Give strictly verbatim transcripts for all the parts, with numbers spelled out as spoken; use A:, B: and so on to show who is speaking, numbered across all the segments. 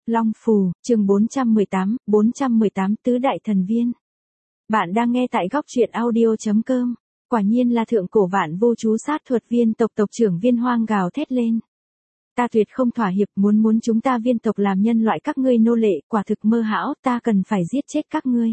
A: Long Phù, chương bốn trăm mười tám, bốn trăm mười tám Tứ Đại Thần Viên. Bạn đang nghe tại góc truyện audio chấm com. Quả nhiên là thượng cổ vạn vô chú sát thuật viên tộc tộc trưởng Viên Hoang gào thét lên. Ta tuyệt không thỏa hiệp, muốn muốn chúng ta viên tộc làm nhân loại các ngươi nô lệ, quả thực mơ hão, ta cần phải giết chết các ngươi.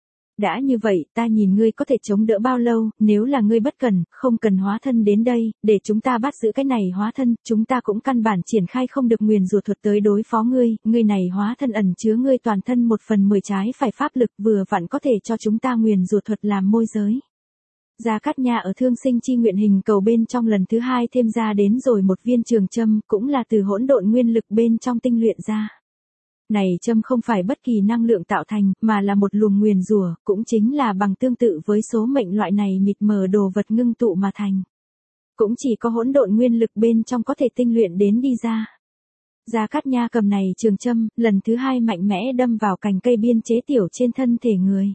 A: Đã như vậy, ta nhìn ngươi có thể chống đỡ bao lâu, nếu là ngươi bất cần, không cần hóa thân đến đây, để chúng ta bắt giữ cái này hóa thân, chúng ta cũng căn bản triển khai không được nguyền rủa thuật tới đối phó ngươi, ngươi này hóa thân ẩn chứa ngươi toàn thân một phần mười trái phải pháp lực vừa vặn có thể cho chúng ta nguyền rủa thuật làm môi giới. Gia Cát Nha ở thương sinh chi nguyện hình cầu bên trong lần thứ hai thêm ra đến rồi một viên trường châm, cũng là từ hỗn độn nguyên lực bên trong tinh luyện ra. Này châm không phải bất kỳ năng lượng tạo thành, mà là một luồng nguyền rủa, cũng chính là bằng tương tự với số mệnh loại này mịt mờ đồ vật ngưng tụ mà thành. Cũng chỉ có hỗn độn nguyên lực bên trong có thể tinh luyện đến đi ra. Gia Cát Nha cầm này trường châm, lần thứ hai mạnh mẽ đâm vào cành cây biên chế tiểu trên thân thể người.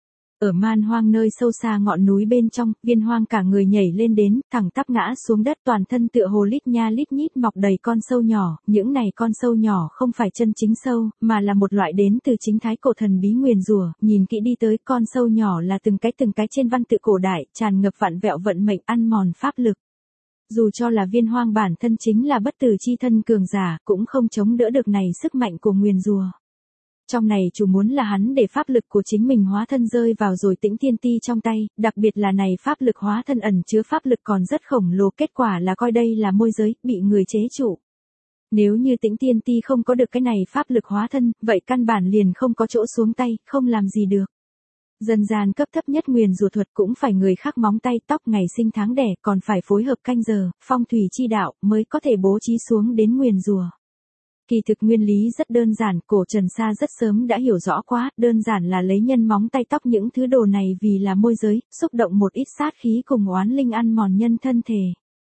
A: Ở man hoang nơi sâu xa ngọn núi bên trong, Viên Hoang cả người nhảy lên đến, thẳng tắp ngã xuống đất, toàn thân tựa hồ lít nha lít nhít mọc đầy con sâu nhỏ, những này con sâu nhỏ không phải chân chính sâu, mà là một loại đến từ chính thái cổ thần bí nguyền rủa, nhìn kỹ đi tới, con sâu nhỏ là từng cái từng cái trên văn tự cổ đại, tràn ngập vặn vẹo vận mệnh ăn mòn pháp lực. Dù cho là Viên Hoang bản thân chính là bất tử chi thân cường giả, cũng không chống đỡ được này sức mạnh của nguyền rủa. Trong này chủ muốn là hắn để pháp lực của chính mình hóa thân rơi vào rồi Tĩnh Tiên Ti trong tay, đặc biệt là này pháp lực hóa thân ẩn chứa pháp lực còn rất khổng lồ, kết quả là coi đây là môi giới, bị người chế trụ. Nếu như Tĩnh Tiên Ti không có được cái này pháp lực hóa thân, vậy căn bản liền không có chỗ xuống tay, không làm gì được. Dân gian cấp thấp nhất nguyền rủa thuật cũng phải người khác móng tay tóc ngày sinh tháng đẻ, còn phải phối hợp canh giờ, phong thủy chi đạo mới có thể bố trí xuống đến nguyền rủa. Kỳ thực nguyên lý rất đơn giản, cổ Trần Sa rất sớm đã hiểu rõ quá, đơn giản là lấy nhân móng tay tóc những thứ đồ này vì là môi giới, xúc động một ít sát khí cùng oán linh ăn mòn nhân thân thể.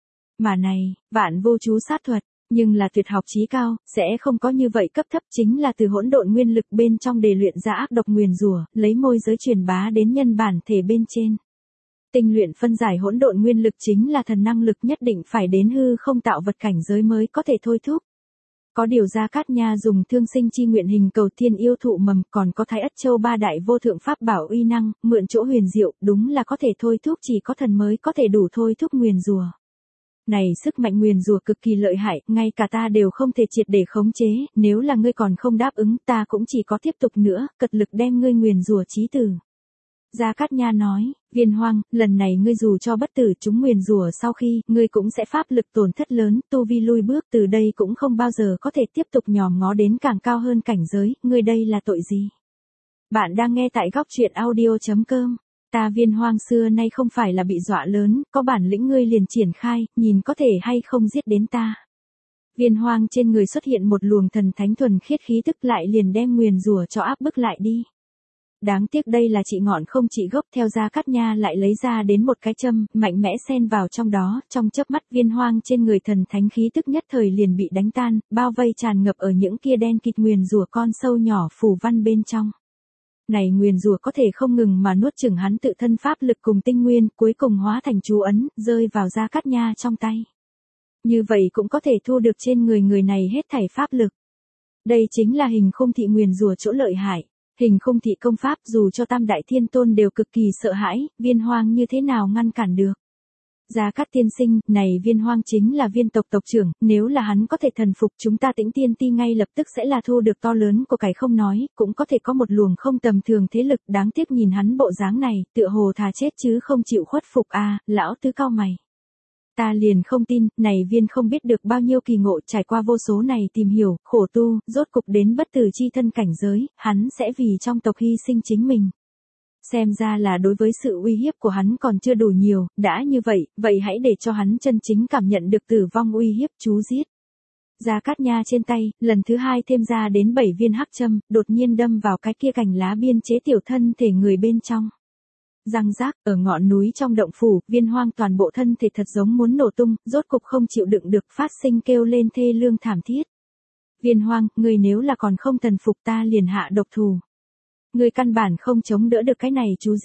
A: Mà này, vạn vô chú sát thuật, nhưng là tuyệt học chí cao, sẽ không có như vậy cấp thấp, chính là từ hỗn độn nguyên lực bên trong để luyện ra ác độc nguyền rủa, lấy môi giới truyền bá đến nhân bản thể bên trên. Tinh luyện phân giải hỗn độn nguyên lực chính là thần năng lực nhất định phải đến hư không tạo vật cảnh giới mới có thể thôi thúc. Có điều Gia Cát Nha dùng thương sinh chi nguyện hình cầu thiên yêu thụ mầm, còn có Thái Ất Châu ba đại vô thượng pháp bảo uy năng, mượn chỗ huyền diệu, đúng là có thể thôi thúc, chỉ có thần mới có thể đủ thôi thúc nguyền rủa. Này sức mạnh nguyền rủa cực kỳ lợi hại, ngay cả ta đều không thể triệt để khống chế, nếu là ngươi còn không đáp ứng, ta cũng chỉ có tiếp tục nữa, cật lực đem ngươi nguyền rủa chí tử. Gia Cát Nha nói, Viên Hoang, lần này ngươi dù cho bất tử chúng nguyền rủa sau khi, ngươi cũng sẽ pháp lực tổn thất lớn, tu vi lui bước, từ đây cũng không bao giờ có thể tiếp tục nhòm ngó đến càng cao hơn cảnh giới, ngươi đây là tội gì? Bạn đang nghe tại góc truyện audio chấm com. Ta Viên Hoang xưa nay không phải là bị dọa lớn, có bản lĩnh ngươi liền triển khai, nhìn có thể hay không giết đến ta. Viên Hoang trên người xuất hiện một luồng thần thánh thuần khiết khí tức, lại liền đem nguyền rủa cho áp bức lại đi. Đáng tiếc đây là trị ngọn không trị gốc, theo Gia Cát Nha lại lấy ra đến một cái châm, mạnh mẽ xen vào trong đó, trong chớp mắt Viên Hoang trên người thần thánh khí tức nhất thời liền bị đánh tan, bao vây tràn ngập ở những kia đen kịt nguyền rủa con sâu nhỏ phù văn bên trong. Này nguyền rủa có thể không ngừng mà nuốt chửng hắn tự thân pháp lực cùng tinh nguyên, cuối cùng hóa thành chú ấn, rơi vào Gia Cát Nha trong tay. Như vậy cũng có thể thu được trên người người này hết thảy pháp lực. Đây chính là hình khung thị nguyền rủa chỗ lợi hại. Hình khung thị công pháp dù cho tam đại thiên tôn đều cực kỳ sợ hãi, Viên Hoang như thế nào ngăn cản được. Gia Cát tiên sinh, này Viên Hoang chính là viên tộc tộc trưởng, nếu là hắn có thể thần phục chúng ta Tĩnh Tiên Ti ngay lập tức sẽ là thu được to lớn của cải không nói, cũng có thể có một luồng không tầm thường thế lực, đáng tiếc nhìn hắn bộ dáng này, tựa hồ thà chết chứ không chịu khuất phục a, à, lão tứ cao mày. Ta liền không tin, này Viên không biết được bao nhiêu kỳ ngộ, trải qua vô số này tìm hiểu, khổ tu, rốt cục đến bất tử chi thân cảnh giới, hắn sẽ vì trong tộc hy sinh chính mình. Xem ra là đối với sự uy hiếp của hắn còn chưa đủ nhiều, đã như vậy, vậy hãy để cho hắn chân chính cảm nhận được tử vong uy hiếp, chú giết. Gia Cát Nha trên tay, lần thứ hai thêm ra đến bảy viên hắc châm, đột nhiên đâm vào cái kia cành lá biên chế tiểu thân thể người bên trong. Răng rác, ở ngọn núi trong động phủ, Viên Hoang toàn bộ thân thể thật giống muốn nổ tung, rốt cục không chịu đựng được, phát sinh kêu lên thê lương thảm thiết. Viên Hoang, ngươi nếu là còn không thần phục ta liền hạ độc thủ. Ngươi căn bản không chống đỡ được cái này chú giết.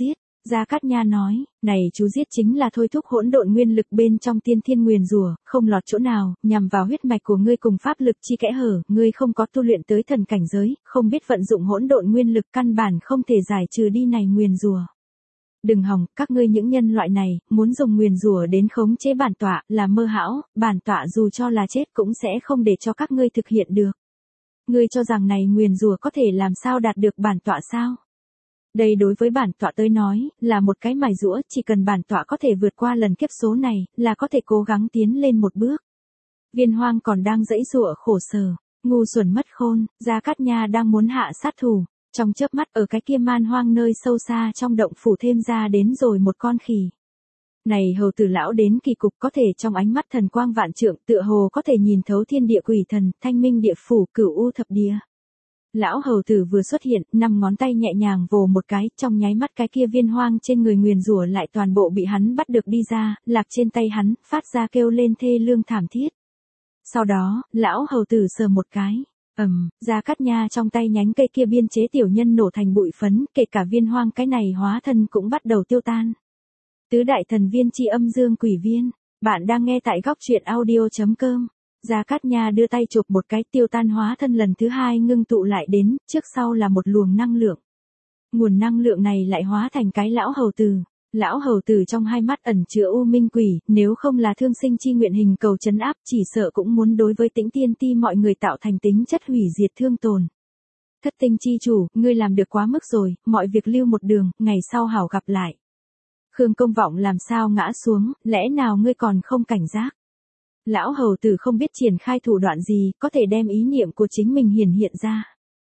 A: Gia Cát Nha nói, này chú giết chính là thôi thúc hỗn độn nguyên lực bên trong tiên thiên nguyền rủa, không lọt chỗ nào, nhằm vào huyết mạch của ngươi cùng pháp lực chi kẽ hở, ngươi không có tu luyện tới thần cảnh giới, không biết vận dụng hỗn độn nguyên lực căn bản không thể giải trừ đi này nguyền rủa. Đừng hòng, các ngươi những nhân loại này, muốn dùng nguyền rủa đến khống chế bản tọa, là mơ hão, bản tọa dù cho là chết cũng sẽ không để cho các ngươi thực hiện được. Ngươi cho rằng này nguyền rủa có thể làm sao đạt được bản tọa sao? Đây đối với bản tọa tới nói, là một cái mài giũa, chỉ cần bản tọa có thể vượt qua lần kiếp số này, là có thể cố gắng tiến lên một bước. Viên Hoang còn đang giãy giụa khổ sở, ngu xuẩn mất khôn, Gia Cát Nha đang muốn hạ sát thủ, trong chớp mắt ở cái kia man hoang nơi sâu xa trong động phủ thêm ra đến rồi một con khỉ. Này hầu tử lão đến kỳ cục, có thể trong ánh mắt thần quang vạn trượng, tựa hồ có thể nhìn thấu thiên địa quỷ thần, thanh minh địa phủ, cửu u thập địa. Lão hầu tử vừa xuất hiện, năm ngón tay nhẹ nhàng vồ một cái, trong nháy mắt cái kia viên hoang trên người nguyền rủa lại toàn bộ bị hắn bắt được đi ra, lạc trên tay hắn, phát ra kêu lên thê lương thảm thiết. Sau đó, lão hầu tử sờ một cái, ầm, um, Gia Cát Nha trong tay nhánh cây kia biên chế tiểu nhân nổ thành bụi phấn, kể cả viên hoang cái này hóa thân cũng bắt đầu tiêu tan. Tứ đại thần viên chi âm dương quỷ viên, bạn đang nghe tại góc truyện audio chấm com. Gia Cát Nha đưa tay chụp một cái, tiêu tan hóa thân lần thứ hai ngưng tụ lại đến, trước sau là một luồng năng lượng. Nguồn năng lượng này lại hóa thành cái lão hầu tử. Lão hầu tử trong hai mắt ẩn chứa u minh quỷ, nếu không là thương sinh chi nguyện hình cầu trấn áp, chỉ sợ cũng muốn đối với Tĩnh Tiên Ti mọi người tạo thành tính chất hủy diệt thương tồn. Thất tinh chi chủ, ngươi làm được quá mức rồi, mọi việc lưu một đường, ngày sau hảo gặp lại. Khương Công Vọng làm sao ngã xuống, lẽ nào ngươi còn không cảnh giác? Lão hầu tử không biết triển khai thủ đoạn gì, có thể đem ý niệm của chính mình hiển hiện ra.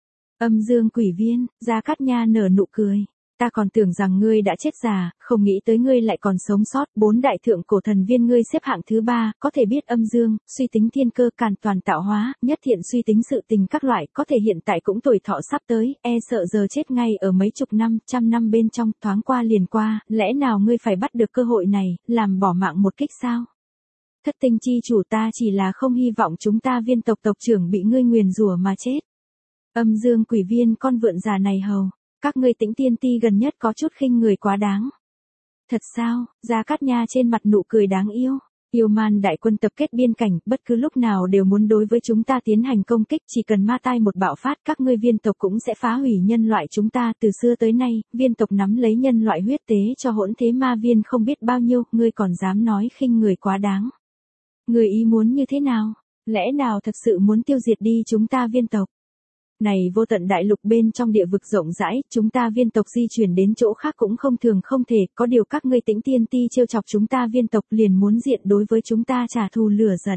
A: Âm dương quỷ viên, Gia Cát Nha nở nụ cười. Ta còn tưởng rằng ngươi đã chết già, không nghĩ tới ngươi lại còn sống sót. Bốn đại thượng cổ thần viên ngươi xếp hạng thứ ba, có thể biết âm dương, suy tính thiên cơ, càn toàn tạo hóa, nhất thiện suy tính sự tình các loại, có thể hiện tại cũng tuổi thọ sắp tới, e sợ giờ chết ngay ở mấy chục năm, trăm năm bên trong, thoáng qua liền qua, lẽ nào ngươi phải bắt được cơ hội này, làm bỏ mạng một kích sao? Thất tinh chi chủ, ta chỉ là không hy vọng chúng ta viên tộc tộc trưởng bị ngươi nguyền rủa mà chết. Âm dương quỷ viên, con vượn già này hầu. Các ngươi Tĩnh Tiên Ti gần nhất có chút khinh người quá đáng. Thật sao? Gia Cát Nha trên mặt nụ cười đáng yêu. Yêu man đại quân tập kết biên cảnh, bất cứ lúc nào đều muốn đối với chúng ta tiến hành công kích, chỉ cần ma tai một bạo phát, các ngươi viên tộc cũng sẽ phá hủy nhân loại chúng ta. Từ xưa tới nay, viên tộc nắm lấy nhân loại huyết tế cho hỗn thế ma viên không biết bao nhiêu, ngươi còn dám nói khinh người quá đáng. Ngươi ý muốn như thế nào? Lẽ nào thật sự muốn tiêu diệt đi chúng ta viên tộc? Này vô tận đại lục bên trong địa vực rộng rãi, chúng ta viên tộc di chuyển đến chỗ khác cũng không thường không thể, có điều các ngươi Tĩnh Tiên Ti trêu chọc chúng ta viên tộc liền muốn diện đối với chúng ta trả thù lửa giận.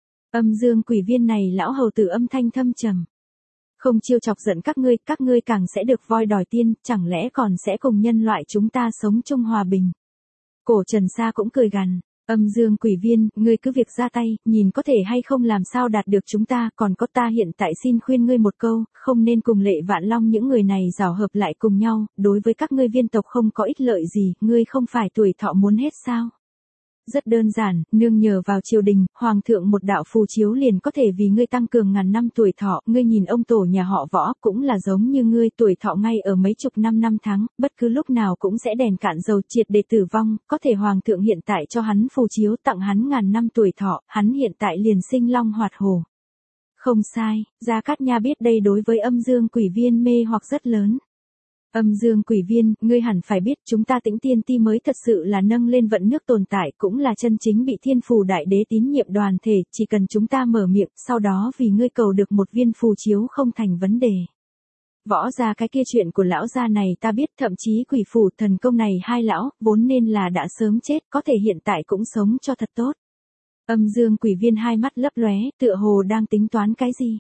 A: Âm dương quỷ viên này lão hầu tử âm thanh thâm trầm. Không trêu chọc giận các ngươi, các ngươi càng sẽ được voi đòi tiên, chẳng lẽ còn sẽ cùng nhân loại chúng ta sống chung hòa bình. Cổ Trần Sa cũng cười gằn. Âm dương quỷ viên, ngươi cứ việc ra tay, nhìn có thể hay không làm sao đạt được chúng ta, còn có ta hiện tại xin khuyên ngươi một câu, không nên cùng Lệ Vạn Long những người này giảo hợp lại cùng nhau, đối với các ngươi viên tộc không có ích lợi gì, ngươi không phải tuổi thọ muốn hết sao? Rất đơn giản, nương nhờ vào triều đình, hoàng thượng một đạo phù chiếu liền có thể vì ngươi tăng cường ngàn năm tuổi thọ, ngươi nhìn ông tổ nhà họ Võ cũng là giống như ngươi, tuổi thọ ngay ở mấy chục năm năm tháng, bất cứ lúc nào cũng sẽ đèn cạn dầu triệt để tử vong, có thể hoàng thượng hiện tại cho hắn phù chiếu tặng hắn ngàn năm tuổi thọ, hắn hiện tại liền sinh long hoạt hổ. Không sai, Gia Cát Nha biết đây đối với âm dương quỷ viên mê hoặc rất lớn. Âm dương quỷ viên, ngươi hẳn phải biết chúng ta Tĩnh Tiên Ti mới thật sự là nâng lên vận nước tồn tại, cũng là chân chính bị thiên phù đại đế tín nhiệm đoàn thể, chỉ cần chúng ta mở miệng, sau đó vì ngươi cầu được một viên phù chiếu không thành vấn đề. Võ gia cái kia chuyện của lão gia này ta biết, thậm chí quỷ phủ thần công này hai lão, vốn nên là đã sớm chết, có thể hiện tại cũng sống cho thật tốt. Âm dương quỷ viên hai mắt lấp lóe, tựa hồ đang tính toán cái gì.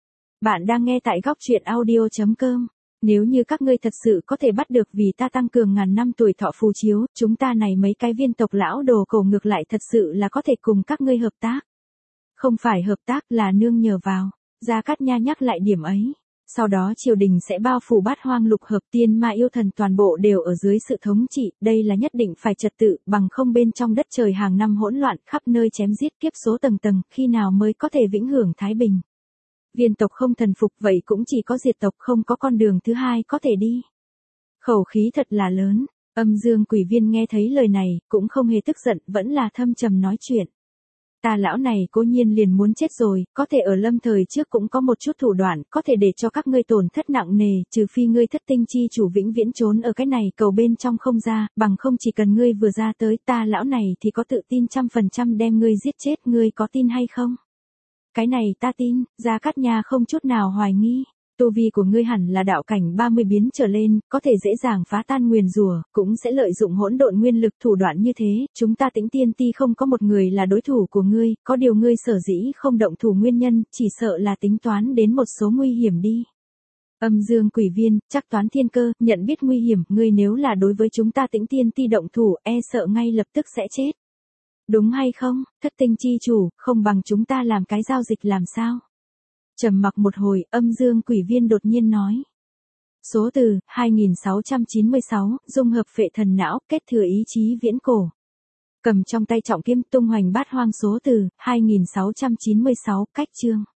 A: Bạn đang nghe tại góc truyện audio chấm com. Nếu như các ngươi thật sự có thể bắt được vì ta tăng cường ngàn năm tuổi thọ phù chiếu, chúng ta này mấy cái viên tộc lão đồ cổ ngược lại thật sự là có thể cùng các ngươi hợp tác. Không phải hợp tác là nương nhờ vào. Gia Cát Nha nhắc lại điểm ấy. Sau đó triều đình sẽ bao phủ bát hoang lục hợp, tiên ma yêu thần toàn bộ đều ở dưới sự thống trị, đây là nhất định phải trật tự, bằng không bên trong đất trời hàng năm hỗn loạn, khắp nơi chém giết kiếp số tầng tầng, khi nào mới có thể vĩnh hưởng thái bình. Viên tộc không thần phục vậy cũng chỉ có diệt tộc, không có con đường thứ hai có thể đi. Khẩu khí thật là lớn. Âm dương quỷ viên nghe thấy lời này, cũng không hề tức giận, vẫn là thâm trầm nói chuyện. Ta lão này cố nhiên liền muốn chết rồi, có thể ở lâm thời trước cũng có một chút thủ đoạn, có thể để cho các ngươi tổn thất nặng nề, trừ phi ngươi thất tinh chi chủ vĩnh viễn trốn ở cái này cầu bên trong không ra, bằng không chỉ cần ngươi vừa ra tới, ta lão này thì có tự tin trăm phần trăm đem ngươi giết chết, ngươi có tin hay không? Cái này ta tin, Gia Cát Nha không chút nào hoài nghi. Tu vi của ngươi hẳn là đạo cảnh ba mươi biến trở lên, có thể dễ dàng phá tan nguyền rủa, cũng sẽ lợi dụng hỗn độn nguyên lực thủ đoạn như thế, chúng ta Tĩnh Tiên Ti không có một người là đối thủ của ngươi, có điều ngươi sở dĩ không động thủ nguyên nhân, chỉ sợ là tính toán đến một số nguy hiểm đi. Âm dương quỷ viên, chắc toán thiên cơ, nhận biết nguy hiểm, ngươi nếu là đối với chúng ta Tĩnh Tiên Ti động thủ, e sợ ngay lập tức sẽ chết. Đúng hay không, thất tinh chi chủ, không bằng chúng ta làm cái giao dịch làm sao? Trầm mặc một hồi, âm dương quỷ viên đột nhiên nói. Số từ, hai nghìn sáu trăm chín mươi sáu, dung hợp phệ thần não, kết thừa ý chí viễn cổ. Cầm trong tay trọng kiếm tung hoành bát hoang số từ, hai nghìn sáu trăm chín mươi sáu, cách chương.